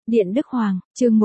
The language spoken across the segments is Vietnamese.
Điện Đức Hoàng, chương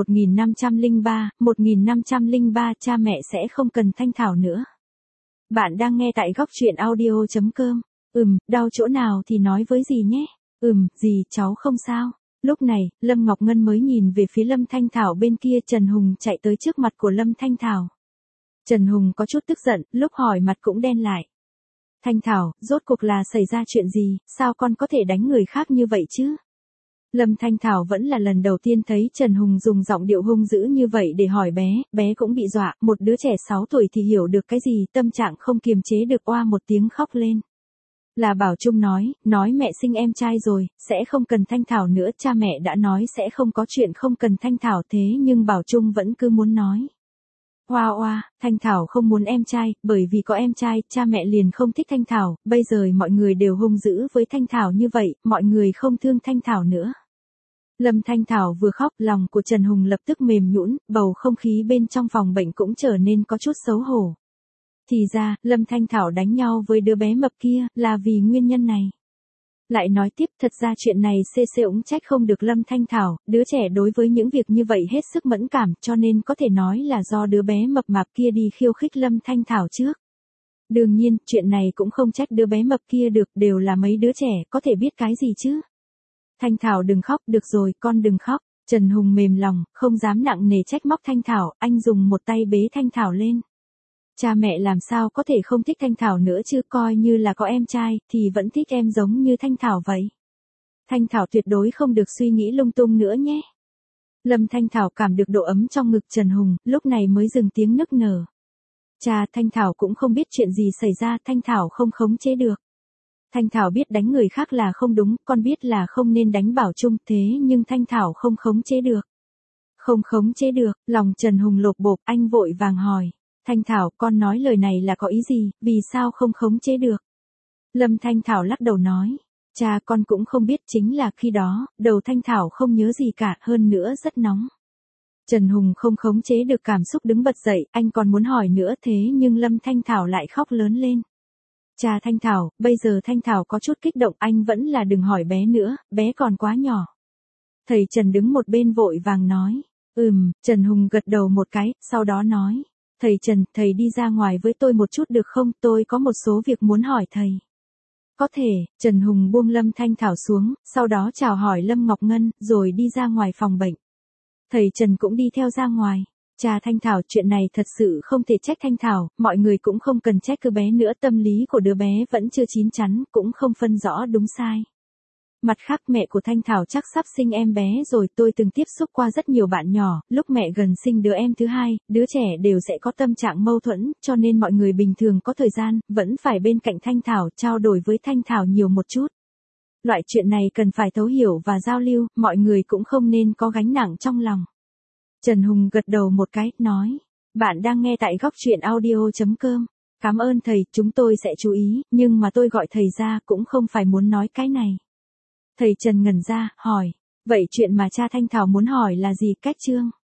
1503, cha mẹ sẽ không cần Thanh Thảo nữa. Bạn đang nghe tại góc truyện audio.com. Đau chỗ nào thì nói với dì nhé. Dì, cháu không sao. Lúc này, Lâm Ngọc Ngân mới nhìn về phía Lâm Thanh Thảo bên kia. Trần Hùng chạy tới trước mặt của Lâm Thanh Thảo. Trần Hùng có chút tức giận, lúc hỏi mặt cũng đen lại. Thanh Thảo, rốt cuộc là xảy ra chuyện gì, sao con có thể đánh người khác như vậy chứ? Lâm Thanh Thảo vẫn là lần đầu tiên thấy Trần Hùng dùng giọng điệu hung dữ như vậy để hỏi bé cũng bị dọa, một đứa trẻ 6 tuổi thì hiểu được cái gì, tâm trạng không kiềm chế được oa một tiếng khóc lên. Là Bảo Trung nói mẹ sinh em trai rồi, sẽ không cần Thanh Thảo nữa, cha mẹ đã nói sẽ không có chuyện không cần Thanh Thảo, thế nhưng Bảo Trung vẫn cứ muốn nói. Thanh Thảo không muốn em trai, bởi vì có em trai, cha mẹ liền không thích Thanh Thảo, bây giờ mọi người đều hung dữ với Thanh Thảo như vậy, mọi người không thương Thanh Thảo nữa. Lâm Thanh Thảo vừa khóc, lòng của Trần Hùng lập tức mềm nhũn, bầu không khí bên trong phòng bệnh cũng trở nên có chút xấu hổ. Thì ra, Lâm Thanh Thảo đánh nhau với đứa bé mập kia, là vì nguyên nhân này. Lại nói tiếp, thật ra chuyện này CC cũng trách không được Lâm Thanh Thảo, đứa trẻ đối với những việc như vậy hết sức mẫn cảm, cho nên có thể nói là do đứa bé mập mạp kia đi khiêu khích Lâm Thanh Thảo trước. Đương nhiên, chuyện này cũng không trách đứa bé mập kia được, đều là mấy đứa trẻ, có thể biết cái gì chứ. Thanh Thảo đừng khóc, được rồi, con đừng khóc. Trần Hùng mềm lòng, không dám nặng nề trách móc Thanh Thảo, anh dùng một tay bế Thanh Thảo lên. Cha mẹ làm sao có thể không thích Thanh Thảo nữa chứ, coi như là có em trai, thì vẫn thích em giống như Thanh Thảo vậy. Thanh Thảo tuyệt đối không được suy nghĩ lung tung nữa nhé. Lâm Thanh Thảo cảm được độ ấm trong ngực Trần Hùng, lúc này mới dừng tiếng nức nở. Cha, Thanh Thảo cũng không biết chuyện gì xảy ra, Thanh Thảo không khống chế được. Thanh Thảo biết đánh người khác là không đúng, con biết là không nên đánh Bảo Trung, thế nhưng Thanh Thảo không khống chế được. Không khống chế được, lòng Trần Hùng lột bột, anh vội vàng hỏi. Thanh Thảo, con nói lời này là có ý gì, vì sao không khống chế được? Lâm Thanh Thảo lắc đầu nói. Cha, con cũng không biết, chính là khi đó, đầu Thanh Thảo không nhớ gì cả, hơn nữa rất nóng. Trần Hùng không khống chế được cảm xúc đứng bật dậy, anh còn muốn hỏi nữa, thế nhưng Lâm Thanh Thảo lại khóc lớn lên. Cha, Thanh Thảo, bây giờ Thanh Thảo có chút kích động, anh vẫn là đừng hỏi bé nữa, bé còn quá nhỏ. Thầy Trần đứng một bên vội vàng nói. Trần Hùng gật đầu một cái, sau đó nói. Thầy Trần, thầy đi ra ngoài với tôi một chút được không, tôi có một số việc muốn hỏi thầy. Có thể. Trần Hùng buông Lâm Thanh Thảo xuống, sau đó chào hỏi Lâm Ngọc Ngân, rồi đi ra ngoài phòng bệnh. Thầy Trần cũng đi theo ra ngoài. Cha, Thanh Thảo, chuyện này thật sự không thể trách Thanh Thảo, mọi người cũng không cần trách cứ bé nữa, tâm lý của đứa bé vẫn chưa chín chắn, cũng không phân rõ đúng sai. Mặt khác, mẹ của Thanh Thảo chắc sắp sinh em bé rồi, tôi từng tiếp xúc qua rất nhiều bạn nhỏ, lúc mẹ gần sinh đứa em thứ hai, đứa trẻ đều sẽ có tâm trạng mâu thuẫn, cho nên mọi người bình thường có thời gian, vẫn phải bên cạnh Thanh Thảo, trao đổi với Thanh Thảo nhiều một chút. Loại chuyện này cần phải thấu hiểu và giao lưu, mọi người cũng không nên có gánh nặng trong lòng. Trần Hùng gật đầu một cái, nói. Bạn đang nghe tại góc truyện audio.com. Cảm ơn thầy, chúng tôi sẽ chú ý, nhưng mà tôi gọi thầy ra cũng không phải muốn nói cái này. Thầy Trần ngẩn ra, hỏi. Vậy chuyện mà cha Thanh Thảo muốn hỏi là gì, cách chương?